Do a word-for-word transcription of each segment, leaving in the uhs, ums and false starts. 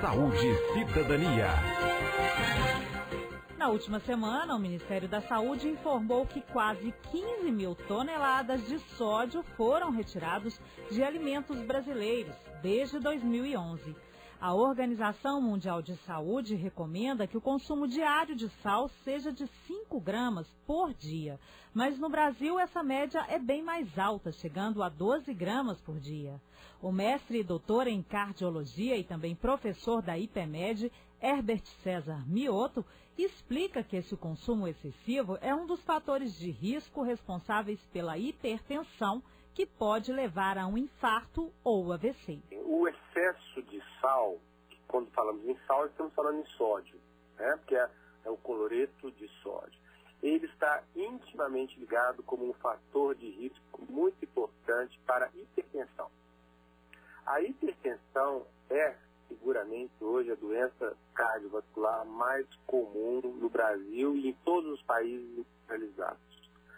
Saúde e Cidadania. Na última semana, o Ministério da Saúde informou que quase quinze mil toneladas de sódio foram retirados de alimentos brasileiros desde dois mil e onze. A Organização Mundial de Saúde recomenda que o consumo diário de sal seja de cinco gramas por dia. Mas no Brasil essa média é bem mais alta, chegando a doze gramas por dia. O mestre e doutor em cardiologia e também professor da IPEMED, Herbert César Mioto, explica que esse consumo excessivo é um dos fatores de risco responsáveis pela hipertensão, que pode levar a um infarto ou A V C. O excesso de sal, quando falamos em sal, estamos falando em sódio, né? Porque é, é o cloreto de sódio. Ele está intimamente ligado como um fator de risco muito importante para a hipertensão. A hipertensão é, seguramente, hoje a doença cardiovascular mais comum no Brasil e em todos os países industrializados.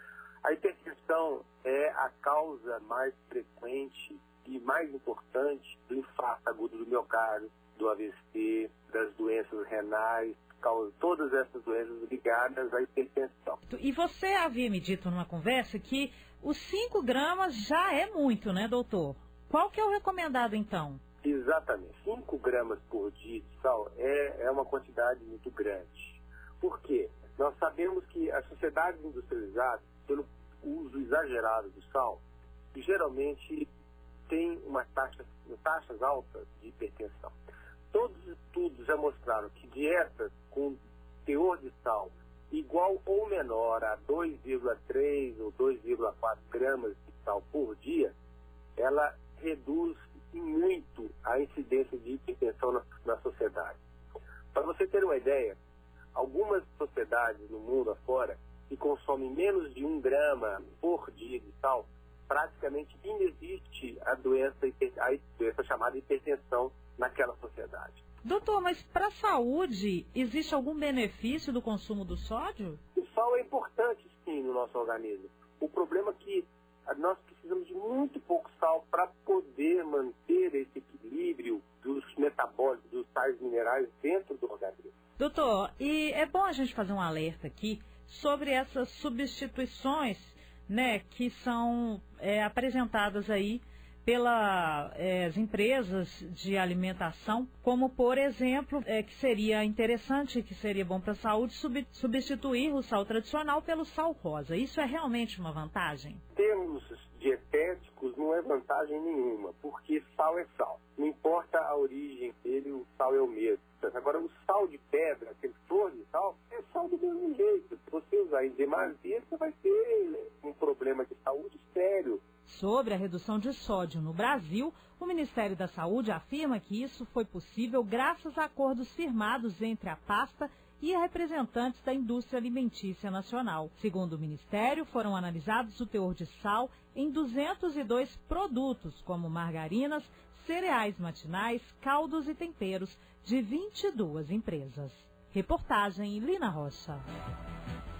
A hipertensão é a causa mais frequente e mais importante do infarto agudo do miocárdio, do A V C, das doenças renais, causa todas essas doenças ligadas à hipertensão. E você havia me dito numa conversa que os cinco gramas já é muito, né, doutor? Qual que é o recomendado, então? Exatamente. cinco gramas por dia de sal é, é uma quantidade muito grande. Por quê? Nós sabemos que as sociedades industrializadas, pelo uso exagerado do sal, geralmente tem uma taxa, taxas altas de hipertensão. Todos os estudos já mostraram que dietas com teor de sal igual ou menor a dois vírgula três ou dois vírgula quatro gramas de sal por dia, ela reduz muito a incidência de hipertensão na, na sociedade. Para você ter uma ideia, algumas sociedades no mundo afora que consomem menos de um grama por dia de sal, praticamente inexiste a doença, a doença chamada hipertensão naquela sociedade. Doutor, mas para a saúde, existe algum benefício do consumo do sódio? O sal é importante, sim, no nosso organismo. O problema é que nós precisamos de muito pouco sal para poder manter esse equilíbrio dos metabólicos, dos sais minerais dentro do organismo. Doutor, e é bom a gente fazer um alerta aqui sobre essas substituições, né, que são é, apresentadas aí pelas é, empresas de alimentação, como, por exemplo, é, que seria interessante, que seria bom para a saúde, sub, substituir o sal tradicional pelo sal rosa. Isso é realmente uma vantagem? Em termos dietéticos, não é vantagem nenhuma, porque sal é sal. Não importa a origem dele, o sal é o mesmo. Agora, o sal de pedra, aquele flor de sal, é sal do mesmo jeito. Se você usar em demasia, você vai ter um problema de saúde sério. Sobre a redução de sódio no Brasil, o Ministério da Saúde afirma que isso foi possível graças a acordos firmados entre a pasta e representantes da indústria alimentícia nacional. Segundo o Ministério, foram analisados o teor de sal em duzentos e dois produtos, como margarinas, cereais matinais, caldos e temperos, de vinte e duas empresas. Reportagem Lina Rocha.